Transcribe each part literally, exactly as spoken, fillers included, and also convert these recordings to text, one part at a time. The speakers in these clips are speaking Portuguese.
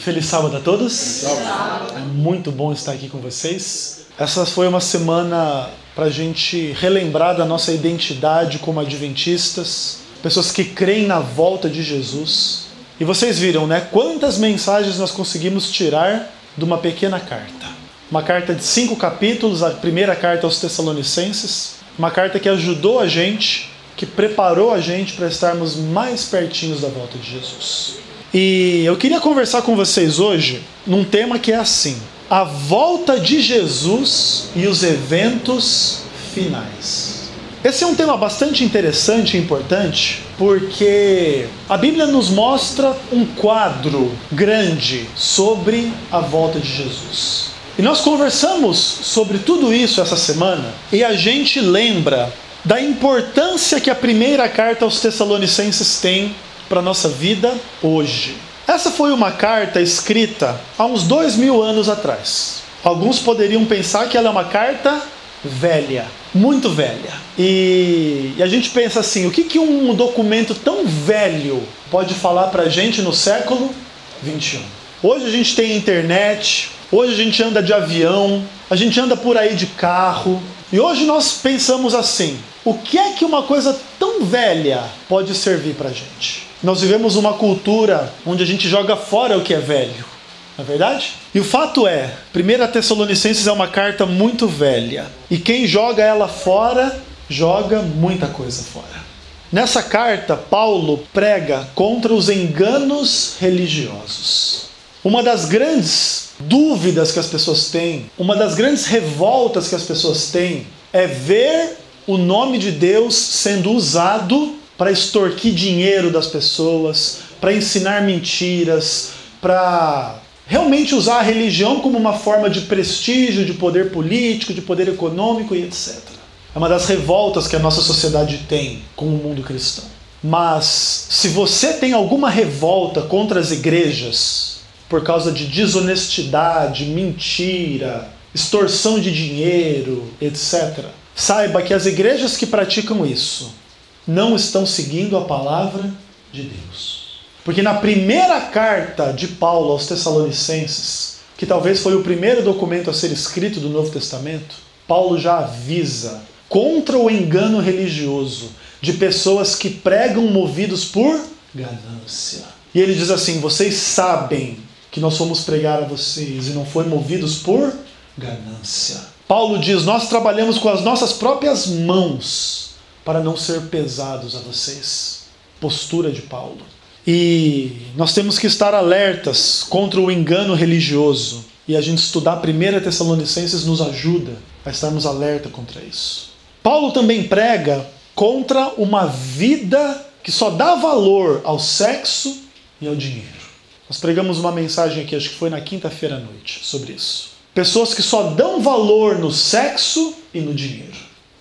Feliz sábado a todos. É muito bom estar aqui com vocês. Essa foi uma semana para a gente relembrar da nossa identidade como adventistas, pessoas que creem na volta de Jesus. E vocês viram, né? Quantas mensagens nós conseguimos tirar de uma pequena carta. Uma carta de cinco capítulos, a primeira carta aos Tessalonicenses. Uma carta que ajudou a gente, que preparou a gente para estarmos mais pertinhos da volta de Jesus. E eu queria conversar com vocês hoje num tema que é assim: a volta de Jesus e os eventos finais. Esse é um tema bastante interessante e importante, porque a Bíblia nos mostra um quadro grande sobre a volta de Jesus. E nós conversamos sobre tudo isso essa semana, e a gente lembra da importância que a primeira carta aos Tessalonicenses tem para a nossa vida hoje. Essa foi uma carta escrita há uns dois mil anos atrás. Alguns poderiam pensar que ela é uma carta velha, muito velha. E, e a gente pensa assim, o que, que um documento tão velho pode falar para a gente no século vinte e um? Hoje a gente tem internet, hoje a gente anda de avião, a gente anda por aí de carro. E hoje nós pensamos assim, o que é que uma coisa tão velha pode servir para a gente? Nós vivemos uma cultura onde a gente joga fora o que é velho, não é verdade? E o fato é, primeira Tessalonicenses é uma carta muito velha. E quem joga ela fora, joga muita coisa fora. Nessa carta, Paulo prega contra os enganos religiosos. Uma das grandes dúvidas que as pessoas têm, uma das grandes revoltas que as pessoas têm, é ver o nome de Deus sendo usado para extorquir dinheiro das pessoas, para ensinar mentiras, para realmente usar a religião como uma forma de prestígio, de poder político, de poder econômico e etcétera. É uma das revoltas que a nossa sociedade tem com o mundo cristão. Mas se você tem alguma revolta contra as igrejas por causa de desonestidade, mentira, extorsão de dinheiro, etcétera, saiba que as igrejas que praticam isso não estão seguindo a palavra de Deus. Porque na primeira carta de Paulo aos Tessalonicenses, que talvez foi o primeiro documento a ser escrito do Novo Testamento, Paulo já avisa contra o engano religioso de pessoas que pregam movidos por ganância. E ele diz assim, vocês sabem que nós fomos pregar a vocês e não foi movidos por ganância. Paulo diz, nós trabalhamos com as nossas próprias mãos para não ser pesados a vocês. Postura de Paulo. E nós temos que estar alertas contra o engano religioso. E a gente estudar a primeira Tessalonicenses nos ajuda a estarmos alerta contra isso. Paulo também prega contra uma vida que só dá valor ao sexo e ao dinheiro. Nós pregamos uma mensagem aqui, acho que foi na quinta-feira à noite, sobre isso. Pessoas que só dão valor no sexo e no dinheiro.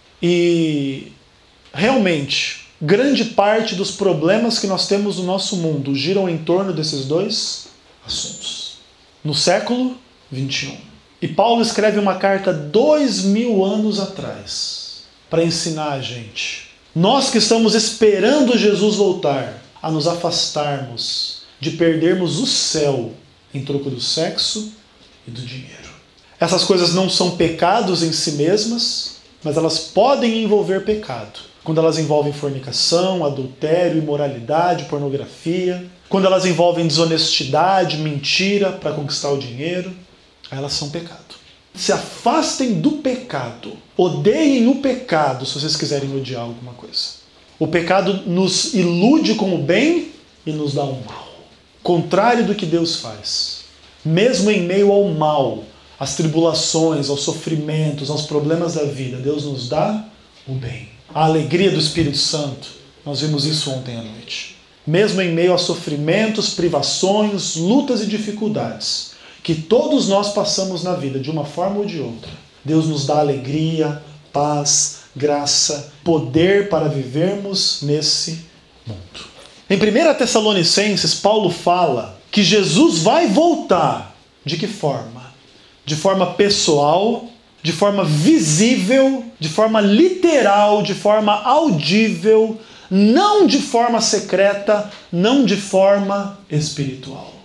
E realmente, grande parte dos problemas que nós temos no nosso mundo giram em torno desses dois assuntos. No século vinte e um. E Paulo escreve uma carta dois mil anos atrás para ensinar a gente. Nós que estamos esperando Jesus voltar, a nos afastarmos de perdermos o céu em troco do sexo e do dinheiro. Essas coisas não são pecados em si mesmas, mas elas podem envolver pecado. Quando elas envolvem fornicação, adultério, imoralidade, pornografia, quando elas envolvem desonestidade, mentira para conquistar o dinheiro, elas são pecado. Se afastem do pecado, odeiem o pecado se vocês quiserem odiar alguma coisa. O pecado nos ilude com o bem e nos dá o mal. Contrário do que Deus faz. Mesmo em meio ao mal, às tribulações, aos sofrimentos, aos problemas da vida, Deus nos dá o bem. A alegria do Espírito Santo, nós vimos isso ontem à noite. Mesmo em meio a sofrimentos, privações, lutas e dificuldades, que todos nós passamos na vida de uma forma ou de outra, Deus nos dá alegria, paz, graça, poder para vivermos nesse mundo. Em primeira Tessalonicenses, Paulo fala que Jesus vai voltar. De que forma? De forma pessoal, de forma visível, de forma literal, de forma audível, não de forma secreta, não de forma espiritual.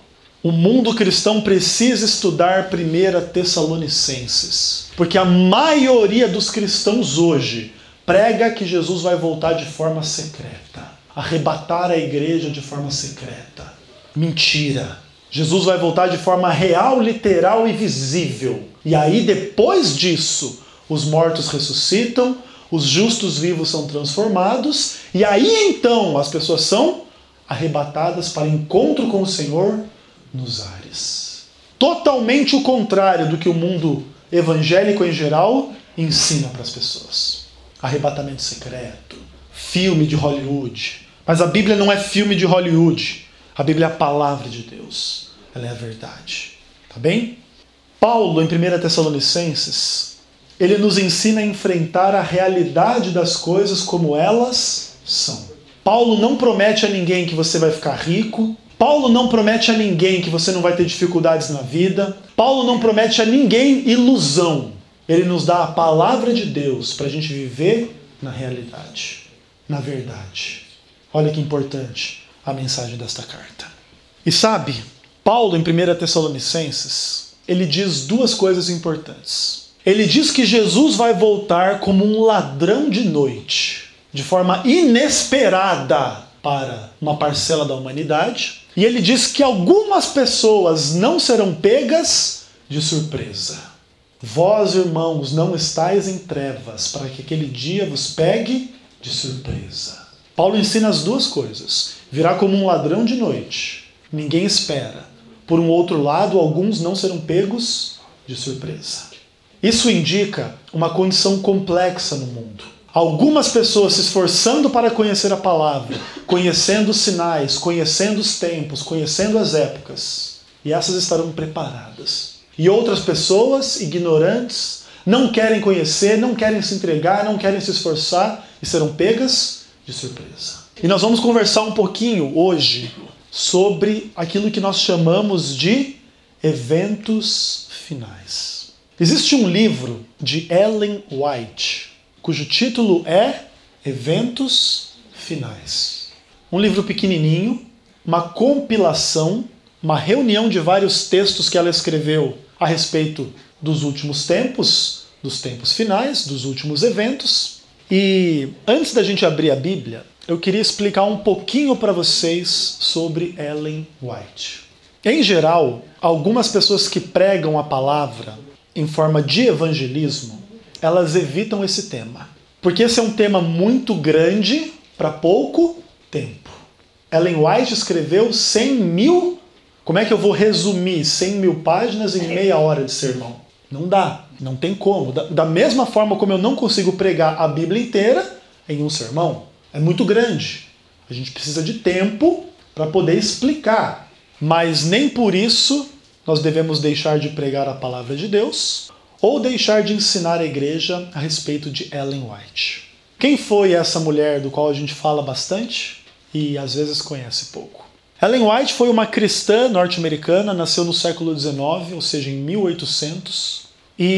O mundo cristão precisa estudar primeira Tessalonicenses, porque a maioria dos cristãos hoje prega que Jesus vai voltar de forma secreta, arrebatar a igreja de forma secreta. Mentira! Jesus vai voltar de forma real, literal e visível. E aí, depois disso, os mortos ressuscitam, os justos vivos são transformados, e aí então as pessoas são arrebatadas para encontro com o Senhor nos ares. Totalmente o contrário do que o mundo evangélico em geral ensina para as pessoas. Arrebatamento secreto, filme de Hollywood. Mas a Bíblia não é filme de Hollywood. A Bíblia é a palavra de Deus. Ela é a verdade. Tá bem? Paulo, em primeira Tessalonicenses, ele nos ensina a enfrentar a realidade das coisas como elas são. Paulo não promete a ninguém que você vai ficar rico. Paulo não promete a ninguém que você não vai ter dificuldades na vida. Paulo não promete a ninguém ilusão. Ele nos dá a palavra de Deus para a gente viver na realidade, na verdade. Olha que importante a mensagem desta carta. E sabe, Paulo, em primeira Tessalonicenses, ele diz duas coisas importantes. Ele diz que Jesus vai voltar como um ladrão de noite, de forma inesperada para uma parcela da humanidade. E ele diz que algumas pessoas não serão pegas de surpresa. Vós, irmãos, não estáis em trevas, para que aquele dia vos pegue de surpresa. Paulo ensina as duas coisas. Virá como um ladrão de noite. Ninguém espera. Por um outro lado, alguns não serão pegos de surpresa. Isso indica uma condição complexa no mundo. Algumas pessoas se esforçando para conhecer a palavra, conhecendo os sinais, conhecendo os tempos, conhecendo as épocas. E essas estarão preparadas. E outras pessoas, ignorantes, não querem conhecer, não querem se entregar, não querem se esforçar e serão pegas de surpresa. E nós vamos conversar um pouquinho hoje sobre aquilo que nós chamamos de eventos finais. Existe um livro de Ellen White, cujo título é Eventos Finais. Um livro pequenininho, uma compilação, uma reunião de vários textos que ela escreveu a respeito dos últimos tempos, dos tempos finais, dos últimos eventos. E antes da gente abrir a Bíblia, eu queria explicar um pouquinho para vocês sobre Ellen White. Em geral, algumas pessoas que pregam a palavra em forma de evangelismo, elas evitam esse tema. Porque esse é um tema muito grande para pouco tempo. Ellen White escreveu cem mil... Como é que eu vou resumir cem mil páginas em meia hora de sermão? Não dá, não tem como. Da, da mesma forma como eu não consigo pregar a Bíblia inteira em um sermão. É muito grande. A gente precisa de tempo para poder explicar. Mas nem por isso nós devemos deixar de pregar a palavra de Deus ou deixar de ensinar a igreja a respeito de Ellen White. Quem foi essa mulher do qual a gente fala bastante e às vezes conhece pouco? Ellen White foi uma cristã norte-americana, nasceu no século dezenove, ou seja, em mil e oitocentos,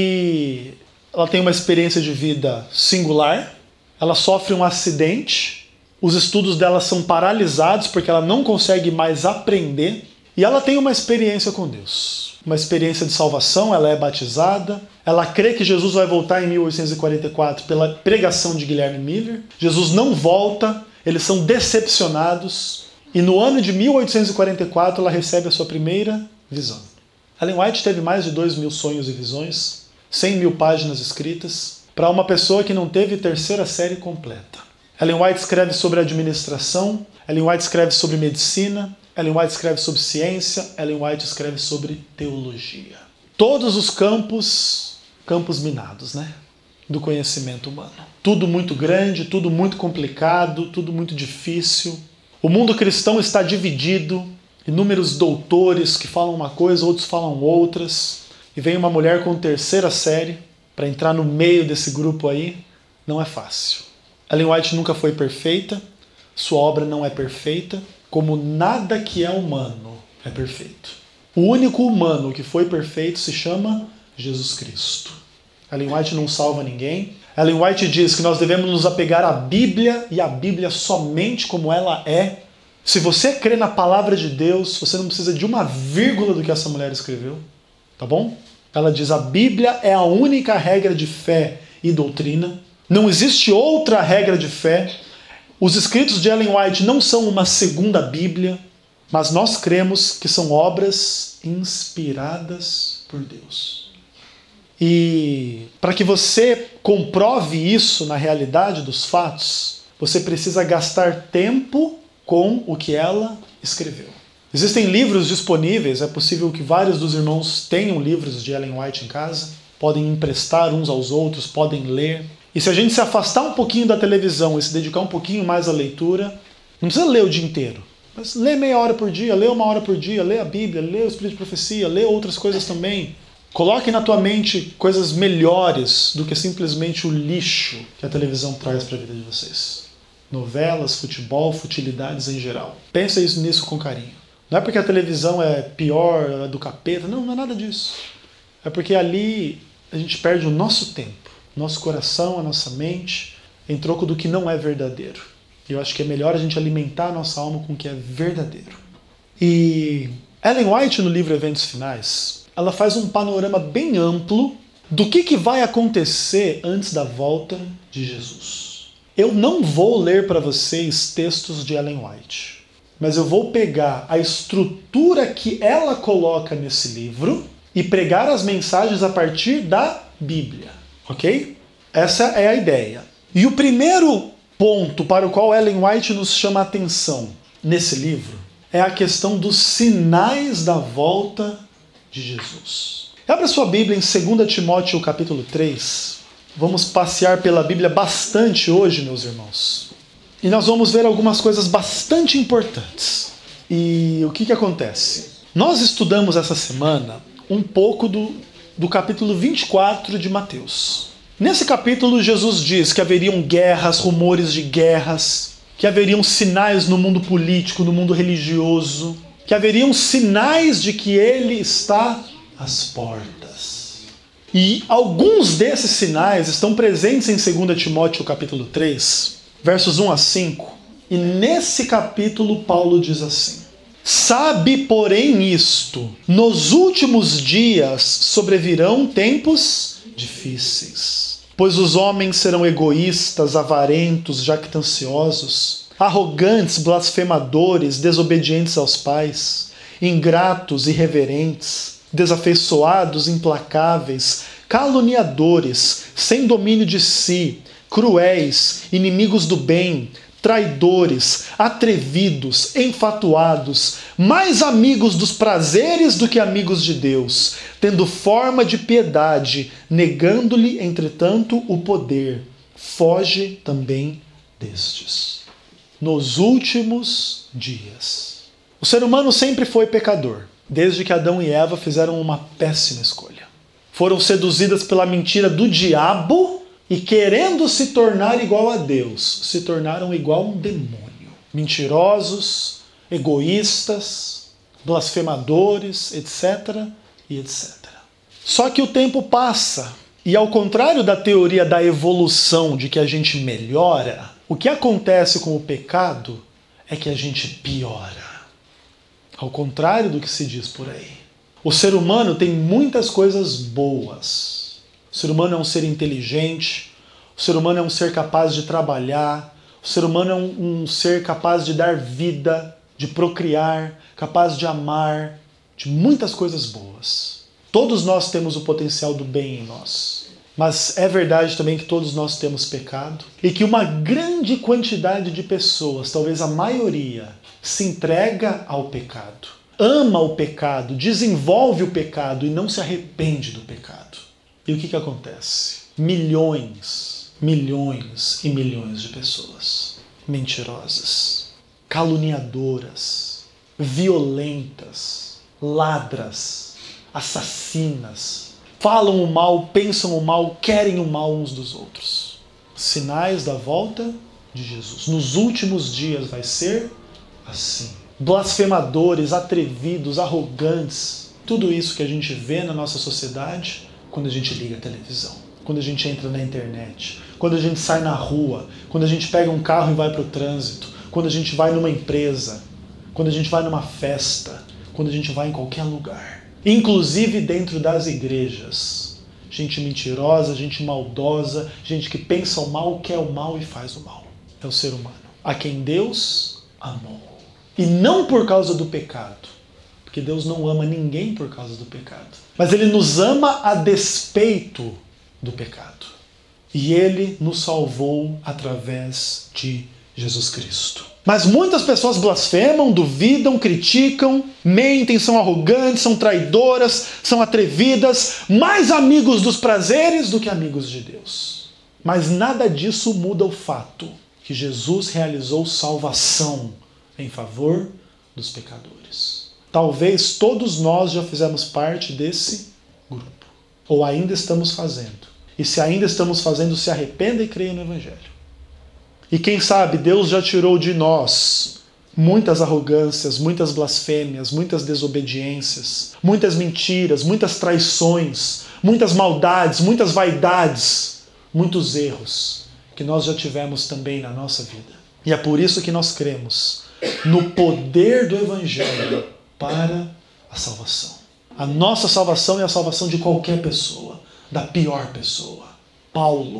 e ela tem uma experiência de vida singular. Ela sofre um acidente, os estudos dela são paralisados porque ela não consegue mais aprender, e ela tem uma experiência com Deus, uma experiência de salvação. Ela é batizada, ela crê que Jesus vai voltar em mil oitocentos e quarenta e quatro pela pregação de Guilherme Miller. Jesus não volta, eles são decepcionados, e no ano de mil oitocentos e quarenta e quatro ela recebe a sua primeira visão. Ellen White teve mais de dois mil sonhos e visões, cem mil páginas escritas, para uma pessoa que não teve terceira série completa. Ellen White escreve sobre administração, Ellen White escreve sobre medicina, Ellen White escreve sobre ciência, Ellen White escreve sobre teologia. Todos os campos, campos minados, né? Do conhecimento humano. Tudo muito grande, tudo muito complicado, tudo muito difícil. O mundo cristão está dividido, inúmeros doutores que falam uma coisa, outros falam outras, e vem uma mulher com terceira série para entrar no meio desse grupo aí. Não é fácil. Ellen White nunca foi perfeita, sua obra não é perfeita, como nada que é humano é perfeito. O único humano que foi perfeito se chama Jesus Cristo. Ellen White não salva ninguém. Ellen White diz que nós devemos nos apegar à Bíblia e à Bíblia somente como ela é, Se você crê na palavra de Deus, você não precisa de uma vírgula do que essa mulher escreveu, tá bom? Ela diz: a Bíblia é a única regra de fé e doutrina. Não existe outra regra de fé. Os escritos de Ellen White não são uma segunda Bíblia, mas nós cremos que são obras inspiradas por Deus. E para que você comprove isso na realidade dos fatos, você precisa gastar tempo com o que ela escreveu. Existem livros disponíveis, é possível que vários dos irmãos tenham livros de Ellen White em casa, podem emprestar uns aos outros, podem ler. E se a gente se afastar um pouquinho da televisão e se dedicar um pouquinho mais à leitura, não precisa ler o dia inteiro, mas lê meia hora por dia, lê uma hora por dia, lê a Bíblia, lê o Espírito de Profecia, lê outras coisas também. Coloque na tua mente coisas melhores do que simplesmente o lixo que a televisão traz para a vida de vocês. Novelas, futebol, futilidades em geral. Pensa isso nisso com carinho. Não é porque a televisão é pior, é do capeta, não, não é nada disso. É porque ali a gente perde o nosso tempo, nosso coração, a nossa mente, em troco do que não é verdadeiro. E eu acho que é melhor a gente alimentar a nossa alma com o que é verdadeiro. E Ellen White, no livro Eventos Finais, ela faz um panorama bem amplo do que, que vai acontecer antes da volta de Jesus. Eu não vou ler para vocês textos de Ellen White, mas eu vou pegar a estrutura que ela coloca nesse livro e pregar as mensagens a partir da Bíblia, ok? Essa é a ideia. E o primeiro ponto para o qual Ellen White nos chama a atenção nesse livro é a questão dos sinais da volta de Jesus. Abra sua Bíblia em dois Timóteo capítulo três. Vamos passear pela Bíblia bastante hoje, meus irmãos. E nós vamos ver algumas coisas bastante importantes. E o que, que acontece? Nós estudamos essa semana um pouco do, do capítulo vinte e quatro de Mateus. Nesse capítulo, Jesus diz que haveriam guerras, rumores de guerras, que haveriam sinais no mundo político, no mundo religioso, que haveriam sinais de que ele está às portas. E alguns desses sinais estão presentes em dois Timóteo capítulo três, versos um a cinco. E nesse capítulo Paulo diz assim: sabe, porém, isto, nos últimos dias sobrevirão tempos difíceis, pois os homens serão egoístas, avarentos, jactanciosos, arrogantes, blasfemadores, desobedientes aos pais, ingratos, irreverentes, desafeiçoados, implacáveis, caluniadores, sem domínio de si, cruéis, inimigos do bem, traidores, atrevidos, enfatuados, mais amigos dos prazeres do que amigos de Deus, tendo forma de piedade, negando-lhe, entretanto, o poder. Foge também destes. Nos últimos dias. O ser humano sempre foi pecador, desde que Adão e Eva fizeram uma péssima escolha. Foram seduzidas pela mentira do diabo e, querendo se tornar igual a Deus, se tornaram igual a um demônio. Mentirosos, egoístas, blasfemadores, etc, e etcétera. Só que o tempo passa e, ao contrário da teoria da evolução, de que a gente melhora, o que acontece com o pecado é que a gente piora. Ao contrário do que se diz por aí. O ser humano tem muitas coisas boas. O ser humano é um ser inteligente, o ser humano é um ser capaz de trabalhar, o ser humano é um, um ser capaz de dar vida, de procriar, capaz de amar, de muitas coisas boas. Todos nós temos o potencial do bem em nós. Mas é verdade também que todos nós temos pecado e que uma grande quantidade de pessoas, talvez a maioria, se entrega ao pecado, ama o pecado, desenvolve o pecado e não se arrepende do pecado. E o que que acontece? Milhões, milhões e milhões de pessoas mentirosas, caluniadoras, violentas, ladras, assassinas, falam o mal, pensam o mal, querem o mal uns dos outros. Sinais da volta de Jesus. Nos últimos dias vai ser assim. Blasfemadores, atrevidos, arrogantes, tudo isso que a gente vê na nossa sociedade quando a gente liga a televisão, quando a gente entra na internet, quando a gente sai na rua, quando a gente pega um carro e vai para o trânsito, quando a gente vai numa empresa. quando a gente vai numa festa, quando a gente vai em qualquer lugar, inclusive dentro das igrejas. Gente mentirosa, gente maldosa, gente que pensa o mal, quer o mal e faz o mal. É o ser humano, a quem Deus amou. E não por causa do pecado, porque Deus não ama ninguém por causa do pecado. Mas Ele nos ama a despeito do pecado. E Ele nos salvou através de Jesus Cristo. Mas muitas pessoas blasfemam, duvidam, criticam, mentem, são arrogantes, são traidoras, são atrevidas, mais amigos dos prazeres do que amigos de Deus. Mas nada disso muda o fato que Jesus realizou salvação em favor dos pecadores. Talvez todos nós já fizemos parte desse grupo, ou ainda estamos fazendo. E se ainda estamos fazendo, se arrependa e creia no Evangelho. E quem sabe Deus já tirou de nós muitas arrogâncias, muitas blasfêmias, muitas desobediências, muitas mentiras, muitas traições, muitas maldades, muitas vaidades, muitos erros que nós já tivemos também na nossa vida. E é por isso que nós cremos no poder do Evangelho para a salvação. A nossa salvação é a salvação de qualquer pessoa, da pior pessoa. Paulo,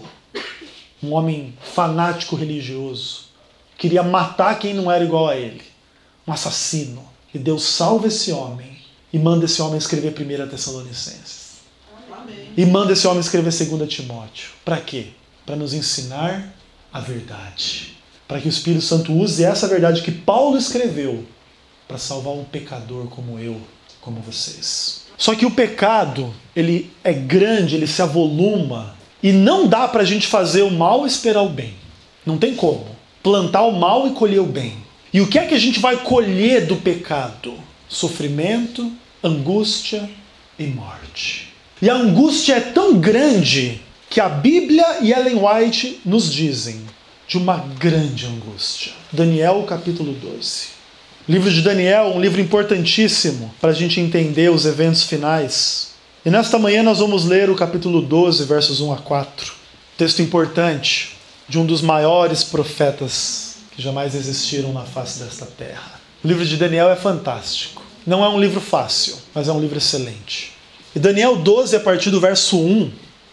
um homem fanático religioso, queria matar quem não era igual a ele, um assassino. E Deus salva esse homem e manda esse homem escrever primeira Tessalonicenses. Amém. E manda esse homem escrever segunda Timóteo. Para quê? Para nos ensinar a verdade. Para que o Espírito Santo use essa verdade que Paulo escreveu para salvar um pecador como eu, como vocês. Só que o pecado, ele é grande, ele se avoluma. E não dá para a gente fazer o mal e esperar o bem. Não tem como. Plantar o mal e colher o bem. E o que é que a gente vai colher do pecado? Sofrimento, angústia e morte. E a angústia é tão grande que a Bíblia e Ellen White nos dizem de uma grande angústia. Daniel capítulo doze. O livro de Daniel é um livro importantíssimo para a gente entender os eventos finais. E nesta manhã nós vamos ler o capítulo doze, versos um a quatro. Texto importante de um dos maiores profetas que jamais existiram na face desta terra. O livro de Daniel é fantástico. Não é um livro fácil, mas é um livro excelente. E Daniel doze, a partir do verso um,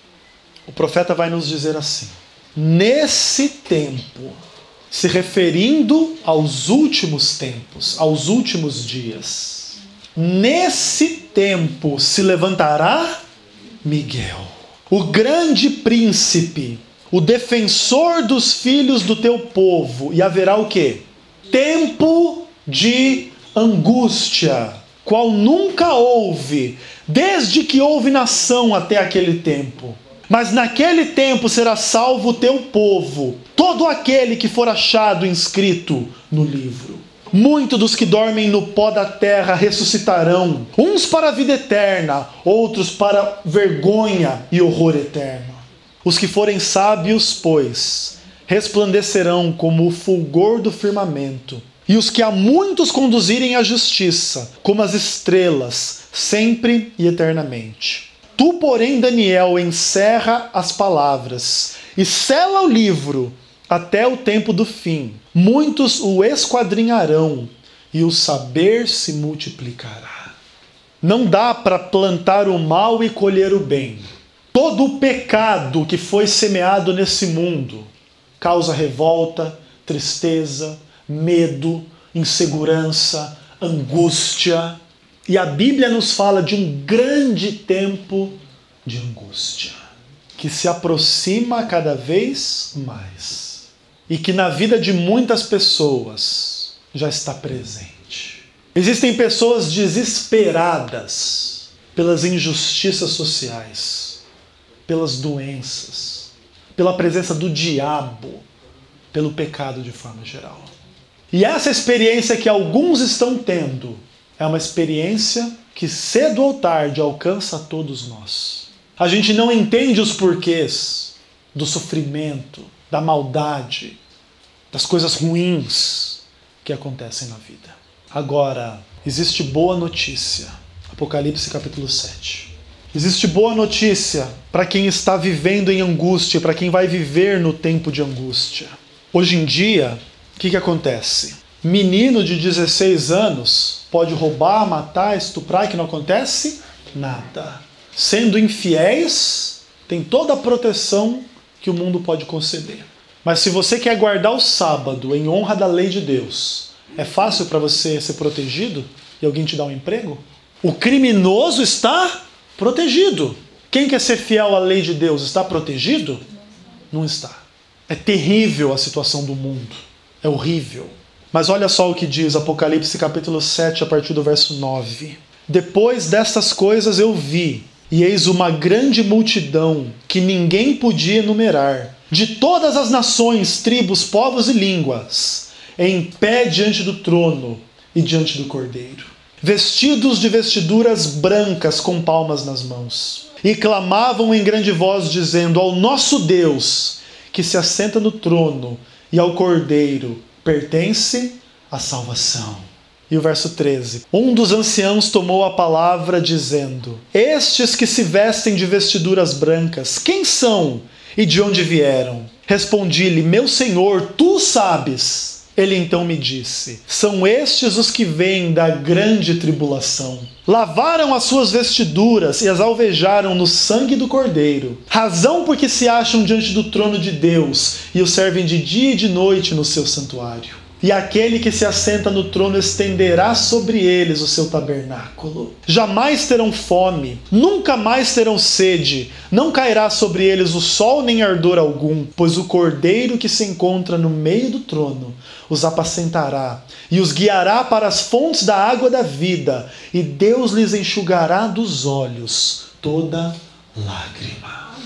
o profeta vai nos dizer assim: nesse tempo, se referindo aos últimos tempos, aos últimos dias, nesse tempo se levantará Miguel, o grande príncipe, o defensor dos filhos do teu povo, e haverá o quê? Tempo de angústia, qual nunca houve, desde que houve nação até aquele tempo. Mas naquele tempo será salvo o teu povo, todo aquele que for achado inscrito no livro. Muitos dos que dormem no pó da terra ressuscitarão, uns para a vida eterna, outros para vergonha e horror eterno. Os que forem sábios, pois, resplandecerão como o fulgor do firmamento, e os que a muitos conduzirem à justiça, como as estrelas, sempre e eternamente. Tu, porém, Daniel, encerra as palavras e sela o livro até o tempo do fim. Muitos o esquadrinharão e o saber se multiplicará. Não dá para plantar o mal e colher o bem. Todo o pecado que foi semeado nesse mundo causa revolta, tristeza, medo, insegurança, angústia. E a Bíblia nos fala de um grande tempo de angústia, que se aproxima cada vez mais. E que na vida de muitas pessoas já está presente. Existem pessoas desesperadas pelas injustiças sociais, pelas doenças, pela presença do diabo, pelo pecado de forma geral. E essa experiência que alguns estão tendo é uma experiência que cedo ou tarde alcança a todos nós. A gente não entende os porquês do sofrimento, da maldade, das coisas ruins que acontecem na vida. Agora, existe boa notícia. Apocalipse capítulo sete. Existe boa notícia para quem está vivendo em angústia, para quem vai viver no tempo de angústia. Hoje em dia, o que, que acontece? Menino de dezesseis anos pode roubar, matar, estuprar, que não acontece nada. Sendo infiéis, tem toda a proteção que o mundo pode conceder. Mas se você quer guardar o sábado em honra da lei de Deus, é fácil para você ser protegido e alguém te dar um emprego? O criminoso está protegido. Quem quer ser fiel à lei de Deus está protegido? Não está. É terrível a situação do mundo. É horrível. Mas olha só o que diz Apocalipse capítulo sete, a partir do verso nove. Depois destas coisas eu vi, e eis uma grande multidão que ninguém podia enumerar, de todas as nações, tribos, povos e línguas, em pé diante do trono e diante do Cordeiro, vestidos de vestiduras brancas com palmas nas mãos, e clamavam em grande voz, dizendo: ao nosso Deus, que se assenta no trono, e ao Cordeiro, pertence a salvação. E o verso treze. Um dos anciãos tomou a palavra, dizendo: estes que se vestem de vestiduras brancas, quem são e de onde vieram? Respondi-lhe: meu Senhor, tu sabes. Ele então me disse: são estes os que vêm da grande tribulação. Lavaram as suas vestiduras e as alvejaram no sangue do Cordeiro. Razão porque se acham diante do trono de Deus e o servem de dia e de noite no seu santuário. E aquele que se assenta no trono estenderá sobre eles o seu tabernáculo. Jamais terão fome, nunca mais terão sede, não cairá sobre eles o sol nem ardor algum, pois o Cordeiro que se encontra no meio do trono os apacentará e os guiará para as fontes da água da vida, e Deus lhes enxugará dos olhos toda lágrima.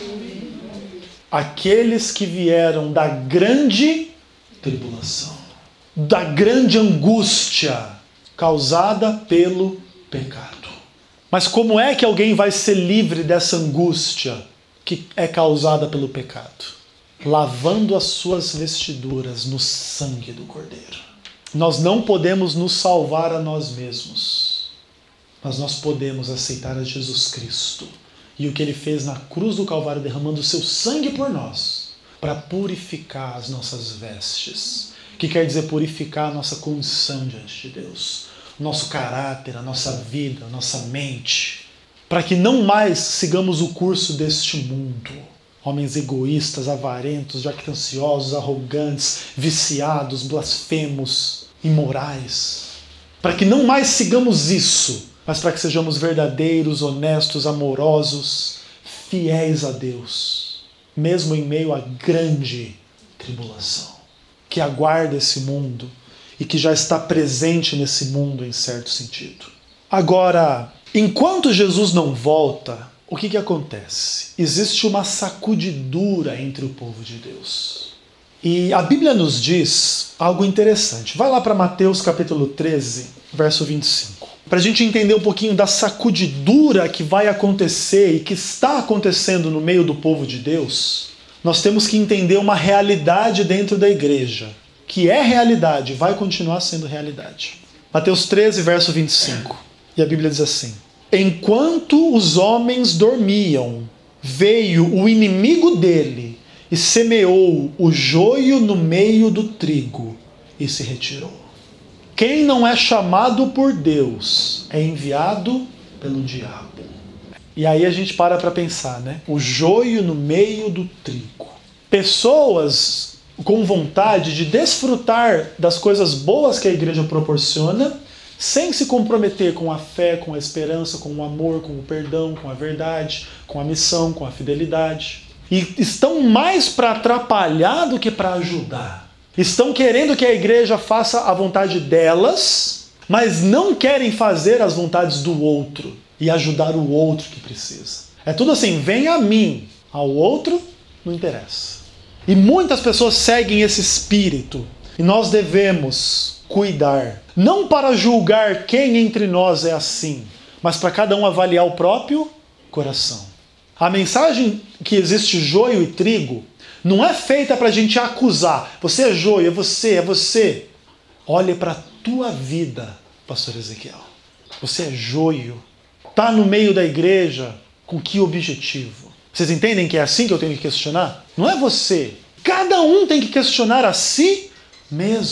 Aqueles que vieram da grande tribulação, da grande angústia causada pelo pecado. Mas como é que alguém vai ser livre dessa angústia que é causada pelo pecado? Lavando as suas vestiduras no sangue do Cordeiro. Nós não podemos nos salvar a nós mesmos, mas nós podemos aceitar a Jesus Cristo e o que Ele fez na cruz do Calvário, derramando o seu sangue por nós, para purificar as nossas vestes. Que quer dizer purificar a nossa condição diante de Deus, o nosso caráter, a nossa vida, a nossa mente, para que não mais sigamos o curso deste mundo. Homens egoístas, avarentos, jactanciosos, arrogantes, viciados, blasfemos, imorais. Para que não mais sigamos isso, mas para que sejamos verdadeiros, honestos, amorosos, fiéis a Deus, mesmo em meio à grande tribulação que aguarda esse mundo e que já está presente nesse mundo em certo sentido. Agora, enquanto Jesus não volta, o que que acontece? Existe uma sacudidura entre o povo de Deus. E a Bíblia nos diz algo interessante. Vai lá para Mateus capítulo treze, verso vinte e cinco. Para a gente entender um pouquinho da sacudidura que vai acontecer e que está acontecendo no meio do povo de Deus, nós temos que entender uma realidade dentro da igreja, que é realidade, vai continuar sendo realidade. Mateus treze, verso vinte e cinco. E a Bíblia diz assim: enquanto os homens dormiam, veio o inimigo dele e semeou o joio no meio do trigo e se retirou. Quem não é chamado por Deus é enviado pelo diabo. E aí a gente para para pensar, né? O joio no meio do trigo. Pessoas com vontade de desfrutar das coisas boas que a igreja proporciona, sem se comprometer com a fé, com a esperança, com o amor, com o perdão, com a verdade, com a missão, com a fidelidade. E estão mais para atrapalhar do que para ajudar. Estão querendo que a igreja faça a vontade delas, mas não querem fazer as vontades do outro e ajudar o outro que precisa. É tudo assim, vem a mim, ao outro não interessa. E muitas pessoas seguem esse espírito, e nós devemos cuidar, não para julgar quem entre nós é assim, mas para cada um avaliar o próprio coração. A mensagem que existe joio e trigo não é feita para a gente acusar. Você é joio, é você, é você. Olhe para a tua vida, pastor Ezequiel. Você é joio. Está no meio da igreja, com que objetivo? Vocês entendem que é assim que eu tenho que questionar? Não é você. Cada um tem que questionar a si mesmo.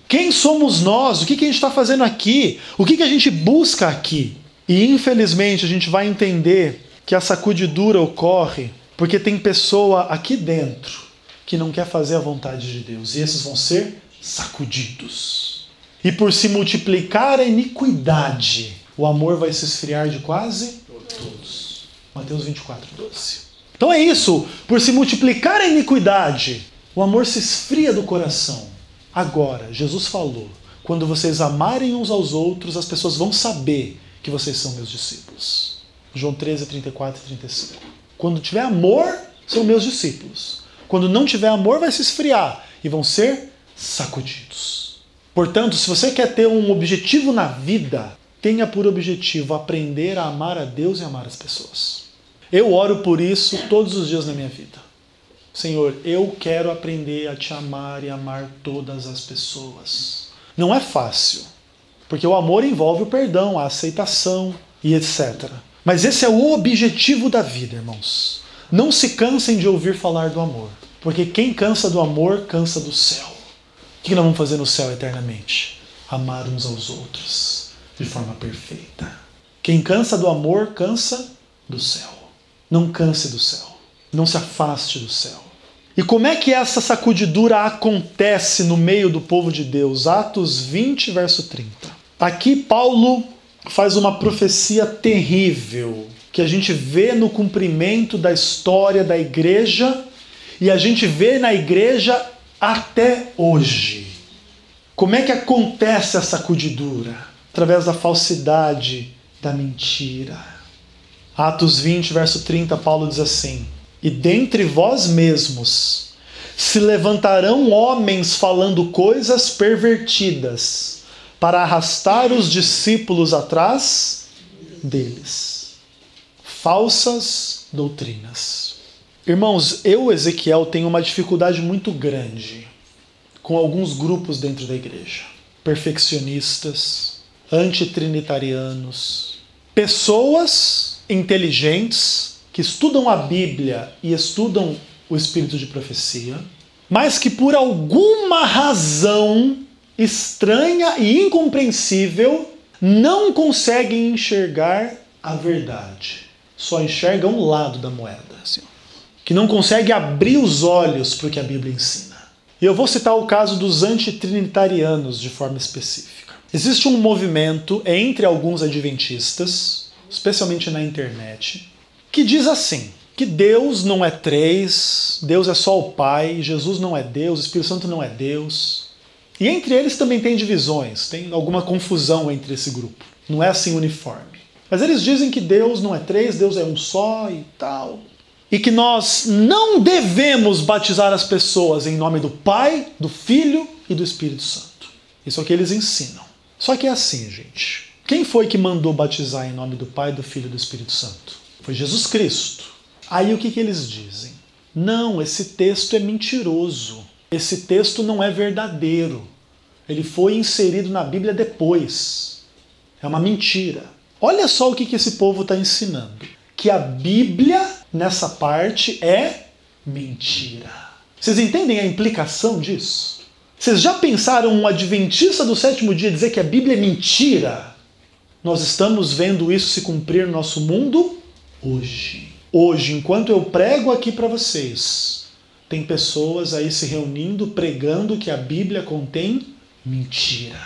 Quem somos nós? O que, que a gente está fazendo aqui? O que, que a gente busca aqui? E infelizmente a gente vai entender que a sacudidura ocorre porque tem pessoa aqui dentro que não quer fazer a vontade de Deus. E esses vão ser sacudidos. E por se multiplicar a iniquidade, o amor vai se esfriar de quase todos. Mateus vinte e quatro, doze. Então é isso. Por se multiplicar a iniquidade, o amor se esfria do coração. Agora, Jesus falou, quando vocês amarem uns aos outros, as pessoas vão saber que vocês são meus discípulos. João treze, trinta e quatro e trinta e cinco. Quando tiver amor, são meus discípulos. Quando não tiver amor, vai se esfriar e vão ser sacudidos. Portanto, se você quer ter um objetivo na vida, tenha por objetivo aprender a amar a Deus e amar as pessoas. Eu oro por isso todos os dias na minha vida. Senhor, eu quero aprender a te amar e amar todas as pessoas. Não é fácil, porque o amor envolve o perdão, a aceitação e etcétera. Mas esse é o objetivo da vida, irmãos. Não se cansem de ouvir falar do amor, porque quem cansa do amor, cansa do céu. O que nós vamos fazer no céu eternamente? Amar uns aos outros de forma perfeita. Quem cansa do amor, cansa do céu. Não canse do céu. Não se afaste do céu. E como é que essa sacudidura acontece no meio do povo de Deus? Atos vinte, verso trinta. Aqui Paulo faz uma profecia terrível, que a gente vê no cumprimento da história da igreja, e a gente vê na igreja até hoje. Como é que acontece a sacudidura? Através da falsidade, da mentira. Atos vinte, verso trinta, Paulo diz assim: e dentre vós mesmos se levantarão homens falando coisas pervertidas, para arrastar os discípulos atrás deles. Falsas doutrinas. Irmãos, eu, Ezequiel, tenho uma dificuldade muito grande com alguns grupos dentro da igreja. Perfeccionistas, antitrinitarianos, pessoas inteligentes que estudam a Bíblia e estudam o espírito de profecia, mas que por alguma razão estranha e incompreensível não conseguem enxergar a verdade. Só enxergam um lado da moeda. Assim, que não consegue abrir os olhos para o que a Bíblia ensina. E eu vou citar o caso dos antitrinitarianos de forma específica. Existe um movimento entre alguns adventistas, especialmente na internet, que diz assim, que Deus não é três, Deus é só o Pai, Jesus não é Deus, o Espírito Santo não é Deus. E entre eles também tem divisões, tem alguma confusão entre esse grupo. Não é assim uniforme. Mas eles dizem que Deus não é três, Deus é um só e tal. E que nós não devemos batizar as pessoas em nome do Pai, do Filho e do Espírito Santo. Isso é o que eles ensinam. Só que é assim, gente. Quem foi que mandou batizar em nome do Pai, do Filho e do Espírito Santo? Foi Jesus Cristo. Aí o que, que eles dizem? Não, esse texto é mentiroso. Esse texto não é verdadeiro. Ele foi inserido na Bíblia depois. É uma mentira. Olha só o que, que esse povo está ensinando. Que a Bíblia, nessa parte, é mentira. Vocês entendem a implicação disso? Vocês já pensaram um adventista do sétimo dia dizer que a Bíblia é mentira? Nós estamos vendo isso se cumprir no nosso mundo hoje. Hoje, enquanto eu prego aqui para vocês, tem pessoas aí se reunindo, pregando que a Bíblia contém mentira.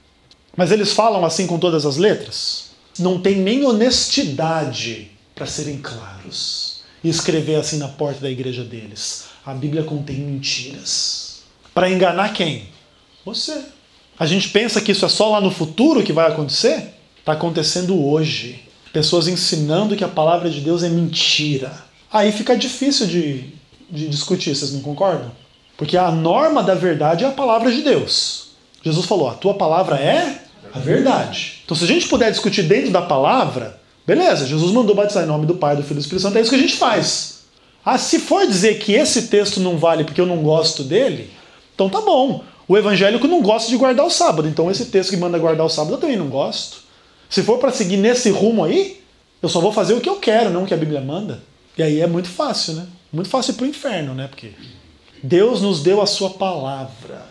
Mas eles falam assim com todas as letras? Não tem nem honestidade para serem claros e escrever assim na porta da igreja deles. A Bíblia contém mentiras. Para enganar quem? Você. A gente pensa que isso é só lá no futuro que vai acontecer? Está acontecendo hoje. Pessoas ensinando que a palavra de Deus é mentira. Aí fica difícil de, de discutir, vocês não concordam? Porque a norma da verdade é a palavra de Deus. Jesus falou, a tua palavra é a verdade. Então se a gente puder discutir dentro da palavra, beleza, Jesus mandou batizar em nome do Pai, do Filho e do Espírito Santo, é isso que a gente faz. Ah, se for dizer que esse texto não vale porque eu não gosto dele, então tá bom. O evangélico não gosta de guardar o sábado, então esse texto que manda guardar o sábado eu também não gosto. Se for para seguir nesse rumo aí, eu só vou fazer o que eu quero, não o que a Bíblia manda. E aí é muito fácil, né? Muito fácil ir pro inferno, né? Porque Deus nos deu a sua palavra.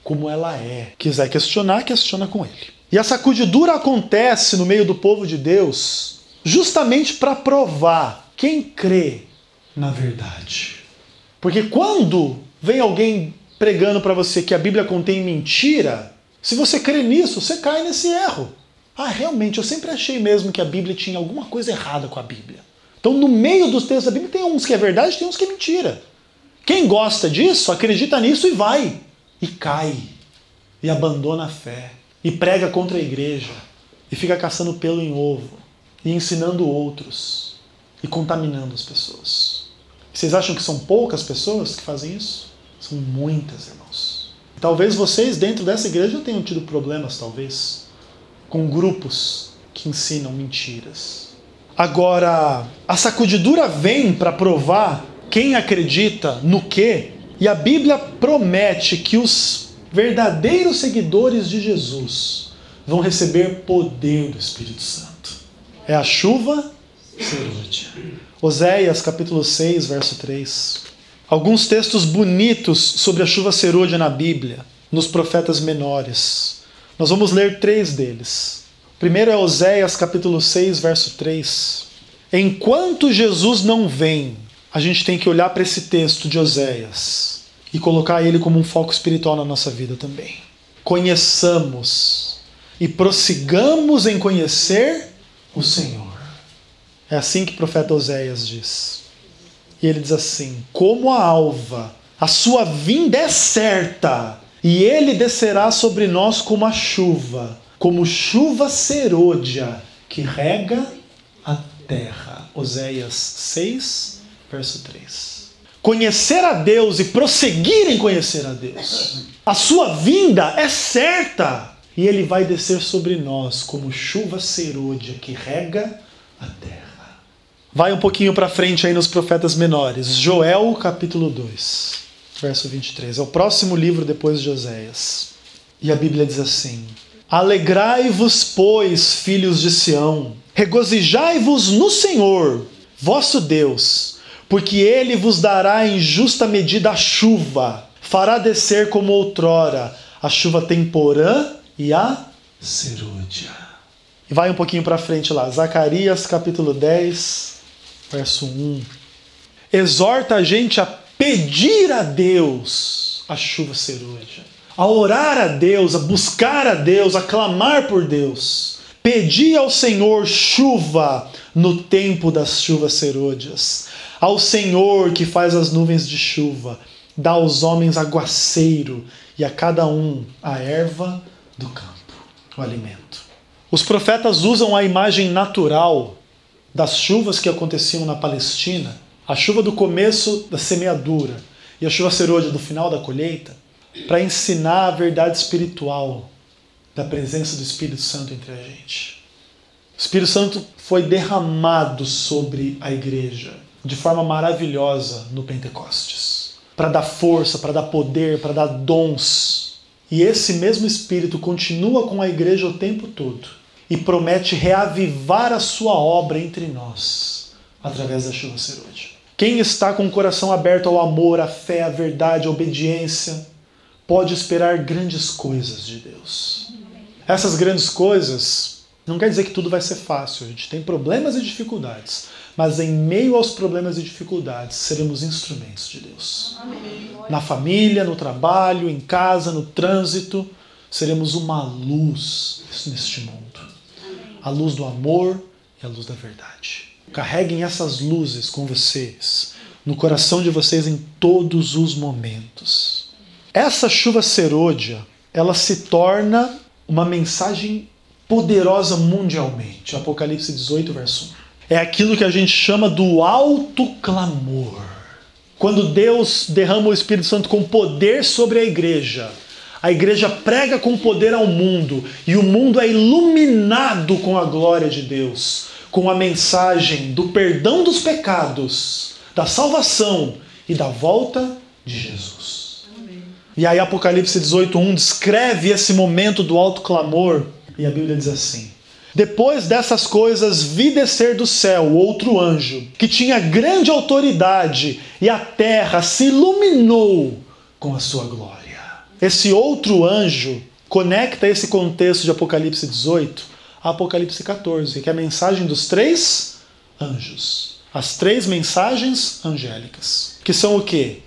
como ela é. Quiser questionar, questiona com ele. E a sacudidura acontece no meio do povo de Deus justamente para provar quem crê na verdade. Porque quando vem alguém pregando para você que a Bíblia contém mentira, se você crê nisso, você cai nesse erro. Ah, realmente, eu sempre achei mesmo que a Bíblia tinha alguma coisa errada com a Bíblia. Então, no meio dos textos da Bíblia tem uns que é verdade, tem uns que é mentira. Quem gosta disso, acredita nisso e vai. E cai. E abandona a fé. E prega contra a igreja. E fica caçando pelo em ovo. E ensinando outros. E contaminando as pessoas. Vocês acham que são poucas pessoas que fazem isso? São muitas, irmãos. Talvez vocês dentro dessa igreja tenham tido problemas, talvez, com grupos que ensinam mentiras. Agora, a sacudidura vem para provar quem acredita no quê, e a Bíblia promete que os verdadeiros seguidores de Jesus vão receber poder do Espírito Santo. É a chuva serôdia. Oséias capítulo seis, verso três. Alguns textos bonitos sobre a chuva serôdia na Bíblia, nos profetas menores. Nós vamos ler três deles. O primeiro é Oséias capítulo seis, verso três. Enquanto Jesus não vem, a gente tem que olhar para esse texto de Oséias e colocar ele como um foco espiritual na nossa vida também. Conheçamos e prossigamos em conhecer o Senhor. É assim que o profeta Oséias diz. E ele diz assim: como a alva, a sua vinda é certa, e ele descerá sobre nós como a chuva, como chuva serôdia, que rega a terra. Oséias seis, verso três. Conhecer a Deus e prosseguir em conhecer a Deus. A sua vinda é certa, e ele vai descer sobre nós como chuva serôdia, que rega a terra. Vai um pouquinho para frente aí nos profetas menores. Joel capítulo dois, verso vinte e três. É o próximo livro depois de Oséias. E a Bíblia diz assim: alegrai-vos, pois, filhos de Sião, regozijai-vos no Senhor, vosso Deus, porque ele vos dará em justa medida a chuva, fará descer como outrora a chuva temporã e a serôdia. E vai um pouquinho para frente lá. Zacarias capítulo dez, verso um. Exorta a gente a pedir a Deus a chuva serôdia, a orar a Deus, a buscar a Deus, a clamar por Deus. Pedir ao Senhor chuva no tempo das chuvas serôdias. Ao Senhor que faz as nuvens de chuva, dá aos homens aguaceiro e a cada um a erva do campo, o alimento. Os profetas usam a imagem natural das chuvas que aconteciam na Palestina, a chuva do começo da semeadura e a chuva serôdia do final da colheita, para ensinar a verdade espiritual da presença do Espírito Santo entre a gente. O Espírito Santo foi derramado sobre a igreja de forma maravilhosa no Pentecostes, para dar força, para dar poder, para dar dons. E esse mesmo Espírito continua com a igreja o tempo todo e promete reavivar a sua obra entre nós através da chuva serôdia. Quem está com o coração aberto ao amor, à fé, à verdade, à obediência, pode esperar grandes coisas de Deus. Essas grandes coisas não quer dizer que tudo vai ser fácil. A gente tem problemas e dificuldades, mas em meio aos problemas e dificuldades seremos instrumentos de Deus. Amém. Na família, no trabalho, em casa, no trânsito, seremos uma luz neste mundo. A luz do amor e a luz da verdade. Carreguem essas luzes com vocês, no coração de vocês em todos os momentos. Essa chuva serôdia, ela se torna uma mensagem poderosa mundialmente. Apocalipse dezoito, verso um. É aquilo que a gente chama do alto clamor. Quando Deus derrama o Espírito Santo com poder sobre a igreja, a igreja prega com poder ao mundo e o mundo é iluminado com a glória de Deus, com a mensagem do perdão dos pecados, da salvação e da volta de Jesus. Amém. E aí Apocalipse dezoito, um descreve esse momento do alto clamor e a Bíblia diz assim: depois dessas coisas vi descer do céu outro anjo, que tinha grande autoridade, e a terra se iluminou com a sua glória. Esse outro anjo conecta esse contexto de Apocalipse dezoito a Apocalipse catorze, que é a mensagem dos três anjos. As três mensagens angélicas. Que são o quê?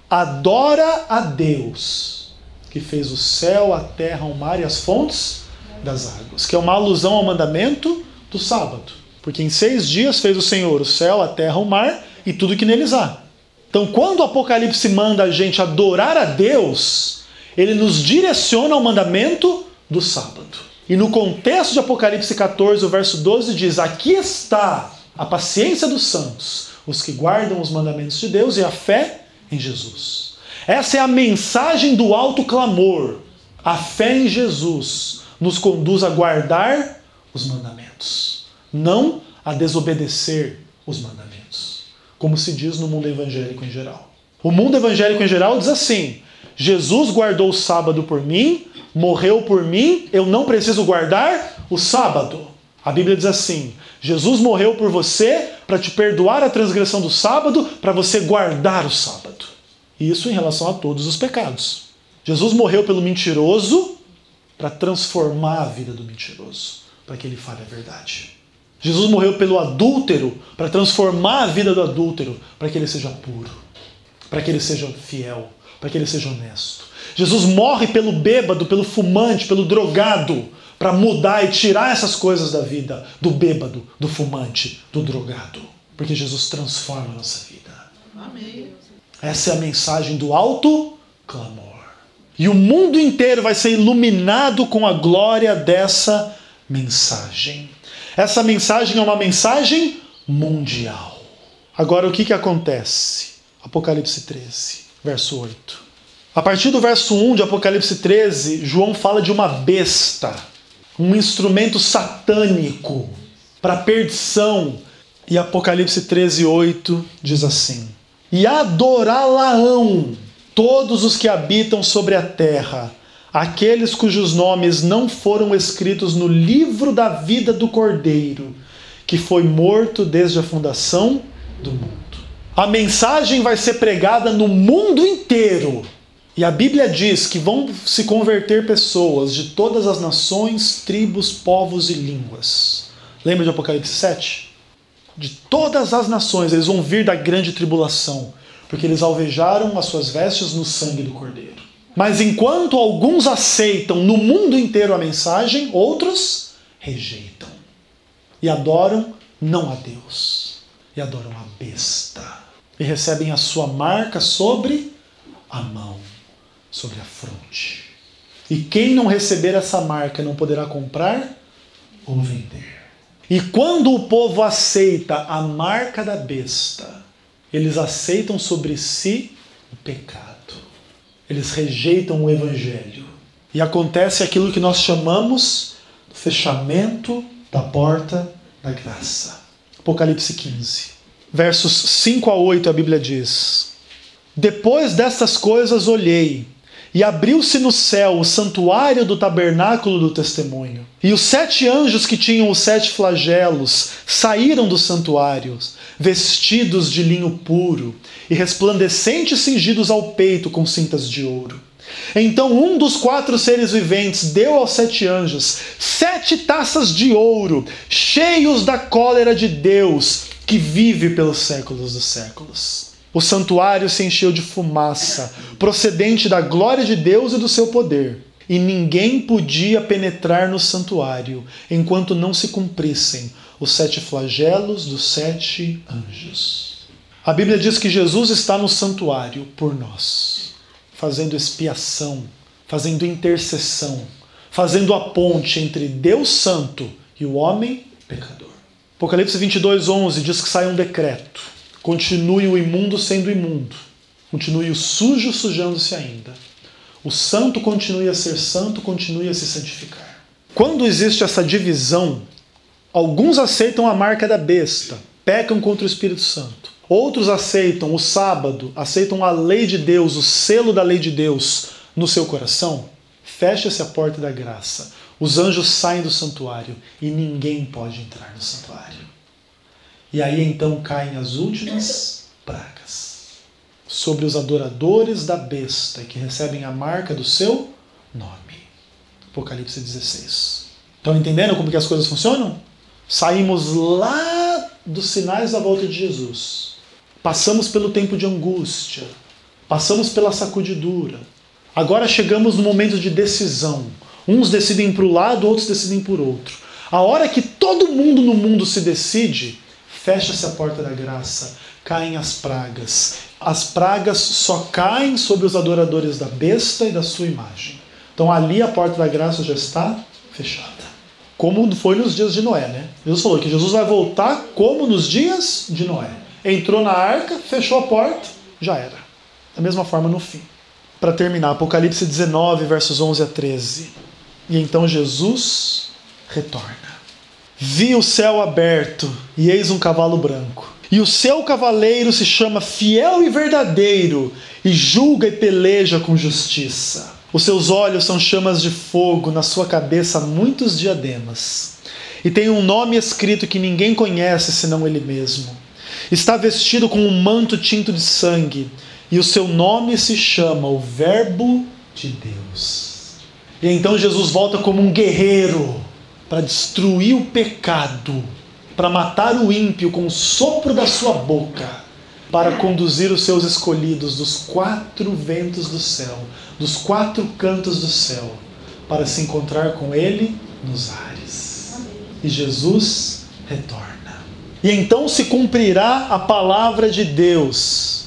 Adora a Deus, que fez o céu, a terra, o mar e as fontes das águas. Que é uma alusão ao mandamento do sábado. Porque em seis dias fez o Senhor o céu, a terra, o mar e tudo que neles há. Então, quando o Apocalipse manda a gente adorar a Deus, ele nos direciona ao mandamento do sábado. E no contexto de Apocalipse catorze, o verso doze diz: aqui está a paciência dos santos, os que guardam os mandamentos de Deus e a fé em Jesus. Essa é a mensagem do alto clamor. A fé em Jesus nos conduz a guardar os mandamentos, não a desobedecer os mandamentos, como se diz no mundo evangélico em geral. O mundo evangélico em geral diz assim: Jesus guardou o sábado por mim, morreu por mim, eu não preciso guardar o sábado. A Bíblia diz assim: Jesus morreu por você para te perdoar a transgressão do sábado, para você guardar o sábado. Isso em relação a todos os pecados. Jesus morreu pelo mentiroso para transformar a vida do mentiroso, para que ele fale a verdade. Jesus morreu pelo adúltero para transformar a vida do adúltero, para que ele seja puro, para que ele seja fiel, para que ele seja honesto. Jesus morre pelo bêbado, pelo fumante, pelo drogado, para mudar e tirar essas coisas da vida do bêbado, do fumante, do drogado. Porque Jesus transforma a nossa vida. Amém. Essa é a mensagem do alto clamor. E o mundo inteiro vai ser iluminado com a glória dessa mensagem. Essa mensagem é uma mensagem mundial. Agora o que, que acontece? Apocalipse treze, verso oito. A partir do verso um de Apocalipse treze, João fala de uma besta, um instrumento satânico para perdição. E Apocalipse treze, oito diz assim: e adorá-la-ão todos os que habitam sobre a terra, aqueles cujos nomes não foram escritos no livro da vida do Cordeiro, que foi morto desde a fundação do mundo. A mensagem vai ser pregada no mundo inteiro. E a Bíblia diz que vão se converter pessoas de todas as nações, tribos, povos e línguas. Lembra de Apocalipse sete? De todas as nações eles vão vir da grande tribulação, porque eles alvejaram as suas vestes no sangue do Cordeiro. Mas enquanto alguns aceitam no mundo inteiro a mensagem, outros rejeitam. E adoram não a Deus, e adoram a besta. E recebem a sua marca sobre a mão, sobre a fronte. E quem não receber essa marca não poderá comprar ou vender. E quando o povo aceita a marca da besta, eles aceitam sobre si o pecado. Eles rejeitam o evangelho. E acontece aquilo que nós chamamos do fechamento da porta da graça. Apocalipse quinze. Versos cinco a oito a Bíblia diz: depois destas coisas olhei, e abriu-se no céu o santuário do tabernáculo do testemunho. E os sete anjos que tinham os sete flagelos saíram dos santuários, vestidos de linho puro, e resplandecentes cingidos ao peito com cintas de ouro. Então um dos quatro seres viventes deu aos sete anjos sete taças de ouro, cheios da cólera de Deus, que vive pelos séculos dos séculos. O santuário se encheu de fumaça, procedente da glória de Deus e do seu poder. E ninguém podia penetrar no santuário, enquanto não se cumprissem os sete flagelos dos sete anjos. A Bíblia diz que Jesus está no santuário por nós, fazendo expiação, fazendo intercessão, fazendo a ponte entre Deus Santo e o homem pecador. Apocalipse vinte e dois, onze diz que sai um decreto: continue o imundo sendo imundo, continue o sujo sujando-se ainda, o santo continue a ser santo, continue a se santificar. Quando existe essa divisão, alguns aceitam a marca da besta, pecam contra o Espírito Santo. Outros aceitam o sábado, aceitam a lei de Deus, o selo da lei de Deus no seu coração. Fecha-se a porta da graça. Os anjos saem do santuário e ninguém pode entrar no santuário. E aí então caem as últimas pragas. sobre os adoradores da besta e que recebem a marca do seu nome. Apocalipse dezesseis. Estão entendendo como que as coisas funcionam? Saímos lá dos sinais da volta de Jesus. Passamos pelo tempo de angústia. Passamos pela sacudidura. Agora chegamos no momento de decisão. Uns decidem para um lado, outros decidem por outro. A hora que todo mundo no mundo se decide, fecha-se a porta da graça, caem as pragas. As pragas só caem sobre os adoradores da besta e da sua imagem. Então ali a porta da graça já está fechada. Como foi nos dias de Noé, né? Jesus falou que Jesus vai voltar como nos dias de Noé. Entrou na arca, fechou a porta, já era. Da mesma forma no fim. Para terminar, Apocalipse dezenove, versos onze a treze. E então Jesus retorna. Vi o céu aberto, e eis um cavalo branco. E o seu cavaleiro se chama Fiel e Verdadeiro, e julga e peleja com justiça. Os seus olhos são chamas de fogo, na sua cabeça muitos diademas. E tem um nome escrito que ninguém conhece senão ele mesmo. Está vestido com um manto tinto de sangue, e o seu nome se chama o Verbo de Deus. E então Jesus volta como um guerreiro para destruir o pecado, para matar o ímpio com o sopro da sua boca, para conduzir os seus escolhidos dos quatro ventos do céu, dos quatro cantos do céu, para se encontrar com ele nos ares. E Jesus retorna. E então se cumprirá a palavra de Deus.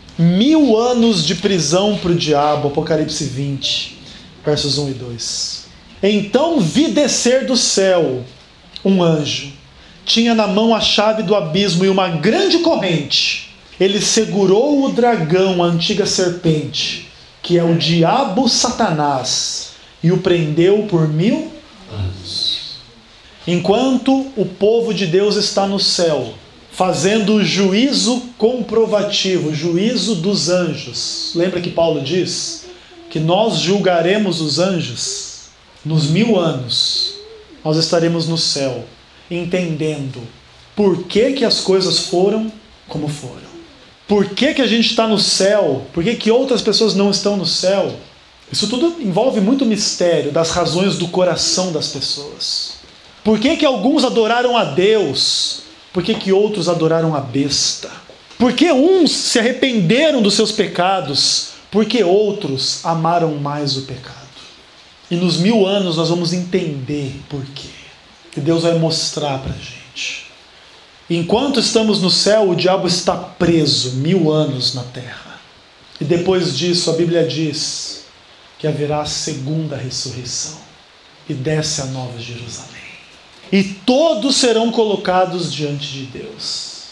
Mil anos de prisão para o diabo, Apocalipse vinte, versos um e dois. Então vi descer do céu um anjo. Tinha na mão a chave do abismo e uma grande corrente. Ele segurou o dragão, a antiga serpente, que é o diabo Satanás, e o prendeu por mil anos. Enquanto o povo de Deus está no céu, fazendo o juízo comprovativo, o juízo dos anjos. Lembra que Paulo diz que nós julgaremos os anjos? Nos mil anos, nós estaremos no céu, entendendo por que, que as coisas foram como foram. Por que, que a gente está no céu? Por que, que outras pessoas não estão no céu? Isso tudo envolve muito mistério das razões do coração das pessoas. Por que, que alguns adoraram a Deus? Por que, que outros adoraram a besta? Por que uns se arrependeram dos seus pecados? Por que outros amaram mais o pecado? E nos mil anos nós vamos entender por quê. Que Deus vai mostrar para a gente. Enquanto estamos no céu, o diabo está preso mil anos na terra. E depois disso, a Bíblia diz que haverá a segunda ressurreição. E desce a nova Jerusalém. E todos serão colocados diante de Deus.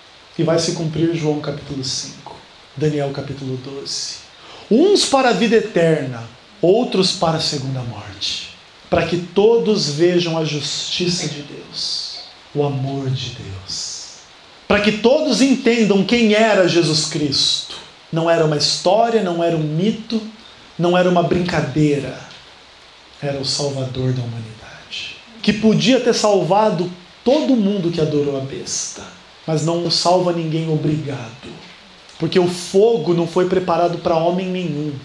E vai se cumprir João capítulo cinco, Daniel capítulo doze. Uns para a vida eterna, outros para a segunda morte. Para que todos vejam a justiça de Deus, o amor de Deus. Para que todos entendam quem era Jesus Cristo. Não era uma história, não era um mito, não era uma brincadeira. Era o Salvador da humanidade. Que podia ter salvado todo mundo que adorou a besta, mas não salva ninguém obrigado. Porque o fogo não foi preparado para homem nenhum.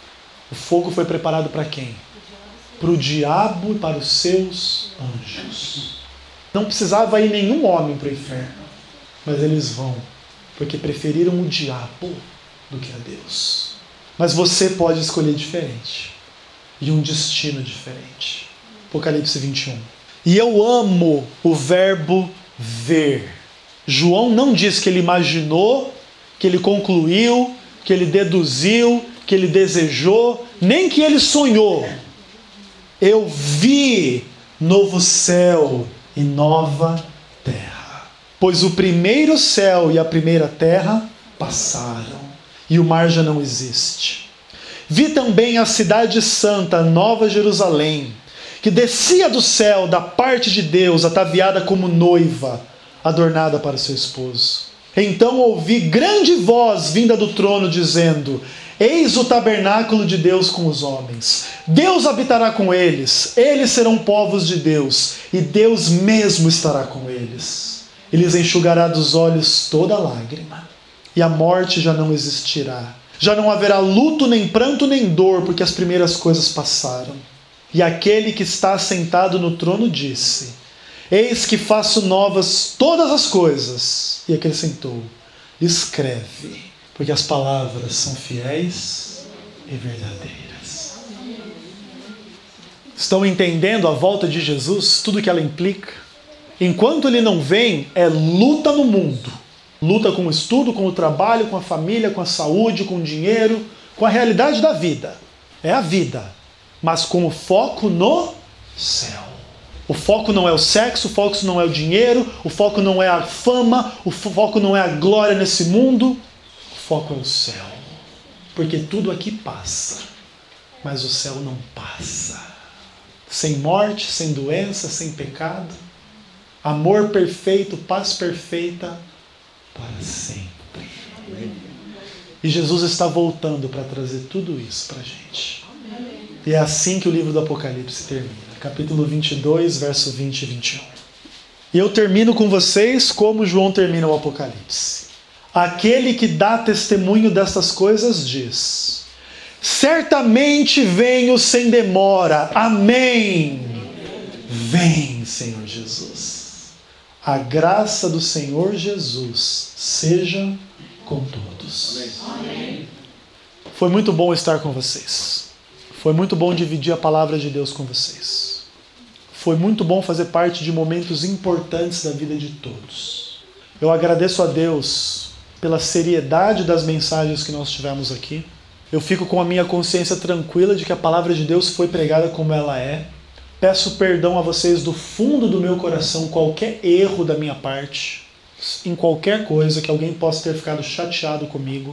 O fogo foi preparado para quem? Para o diabo e para os seus anjos. Não precisava ir nenhum homem para o inferno, mas eles vão, porque preferiram o diabo do que a Deus. Mas você pode escolher diferente, e um destino diferente. Apocalipse vinte e um. E eu amo o verbo ver. João não diz que ele imaginou, que ele concluiu, que ele deduziu, que ele desejou, nem que ele sonhou. Eu vi novo céu e nova terra. Pois o primeiro céu e a primeira terra passaram, e o mar já não existe. Vi também a cidade santa, Nova Jerusalém, que descia do céu da parte de Deus, ataviada como noiva, adornada para seu esposo. Então ouvi grande voz vinda do trono dizendo: eis o tabernáculo de Deus com os homens. Deus habitará com eles, eles serão povos de Deus, e Deus mesmo estará com eles. E lhes enxugará dos olhos toda lágrima, e a morte já não existirá. Já não haverá luto, nem pranto, nem dor, porque as primeiras coisas passaram. E aquele que está sentado no trono disse: eis que faço novas todas as coisas. E acrescentou: escreve, porque as palavras são fiéis e verdadeiras. Estão entendendo a volta de Jesus, tudo que ela implica? Enquanto ele não vem, é luta no mundo. Luta com o estudo, com o trabalho, com a família, com a saúde, com o dinheiro, com a realidade da vida. É a vida, mas com o foco no céu. O foco não é o sexo, o foco não é o dinheiro, o foco não é a fama, o foco não é a glória nesse mundo. O foco é o céu. Porque tudo aqui passa, mas o céu não passa. Sem morte, sem doença, sem pecado. Amor perfeito, paz perfeita para sempre. E Jesus está voltando para trazer tudo isso para a gente. E é assim que o livro do Apocalipse termina. Capítulo vinte e dois, verso vinte e vinte e um. E eu termino com vocês como João termina o Apocalipse. Aquele que dá testemunho dessas coisas diz: certamente venho sem demora. Amém. Vem, Senhor Jesus. A graça do Senhor Jesus seja com todos. Amém. Foi muito bom estar com vocês. Foi muito bom dividir a palavra de Deus com vocês. Foi muito bom fazer parte de momentos importantes da vida de todos. Eu agradeço a Deus pela seriedade das mensagens que nós tivemos aqui. Eu fico com a minha consciência tranquila de que a palavra de Deus foi pregada como ela é. Peço perdão a vocês do fundo do meu coração, qualquer erro da minha parte, em qualquer coisa que alguém possa ter ficado chateado comigo.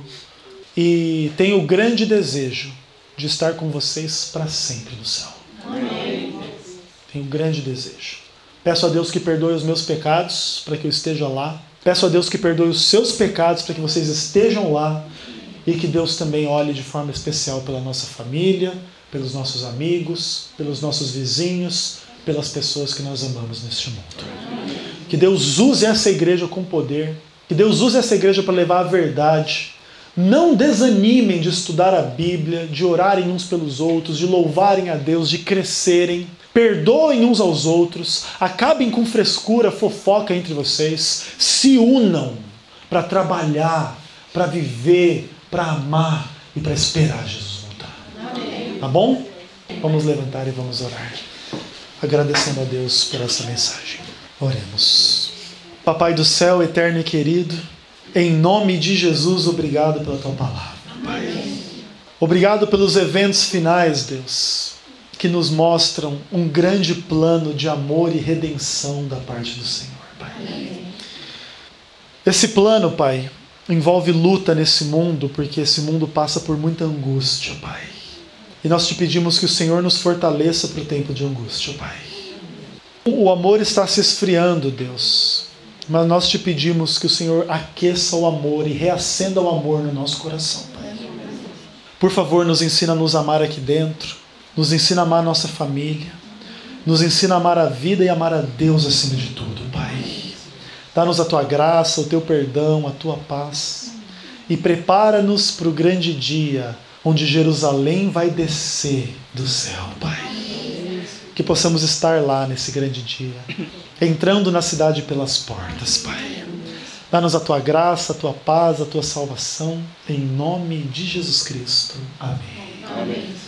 E tenho o grande desejo de estar com vocês para sempre no céu. Amém. Tenho um grande desejo. Peço a Deus que perdoe os meus pecados para que eu esteja lá. Peço a Deus que perdoe os seus pecados para que vocês estejam lá. E que Deus também olhe de forma especial pela nossa família, pelos nossos amigos, pelos nossos vizinhos, pelas pessoas que nós amamos neste mundo. Que Deus use essa igreja com poder, que Deus use essa igreja para levar a verdade. Não desanimem de estudar a Bíblia, de orarem uns pelos outros, de louvarem a Deus, de crescerem. Perdoem uns aos outros, acabem com frescura, fofoca entre vocês, se unam para trabalhar, para viver, para amar e para esperar Jesus voltar. Amém. Tá bom? Vamos levantar e vamos orar, agradecendo a Deus por essa mensagem. Oremos. Papai do céu, eterno e querido, em nome de Jesus, obrigado pela tua palavra, Pai. Obrigado pelos eventos finais, Deus, que nos mostram um grande plano de amor e redenção da parte do Senhor, Pai. Esse plano, Pai, envolve luta nesse mundo, porque esse mundo passa por muita angústia, Pai. E nós te pedimos que o Senhor nos fortaleça para o tempo de angústia, Pai. O amor está se esfriando, Deus, mas nós te pedimos que o Senhor aqueça o amor e reacenda o amor no nosso coração, Pai. Por favor, nos ensina a nos amar aqui dentro, nos ensina a amar a nossa família, nos ensina a amar a vida e amar a Deus acima de tudo, Pai. Dá-nos a tua graça, o teu perdão, a tua paz e prepara-nos para o grande dia onde Jerusalém vai descer do céu, Pai. Que possamos estar lá nesse grande dia, entrando na cidade pelas portas, Pai. Dá-nos a tua graça, a tua paz, a tua salvação, em nome de Jesus Cristo. Amém. Amém.